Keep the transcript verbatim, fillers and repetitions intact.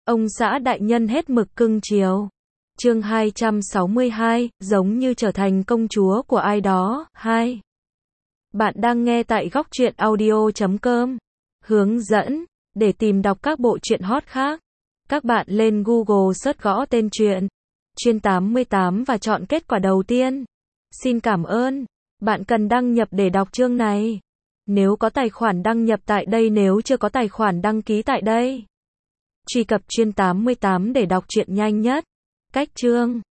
Ông xã đại nhân hết mực cưng chiều. Chương hai trăm sáu mươi hai, giống như trở thành công chúa của ai đó. hai. Bạn đang nghe tại góc truyện audio chấm com. Hướng dẫn, để tìm đọc các bộ truyện hot khác, các bạn lên Google search gõ tên truyện Chuyên tám mươi tám và chọn kết quả đầu tiên. Xin cảm ơn. Bạn cần đăng nhập để đọc chương này. Nếu có tài khoản đăng nhập tại đây, nếu chưa có tài khoản đăng ký tại đây. Truy cập Chuyên tám mươi tám để đọc truyện nhanh nhất. Cách chương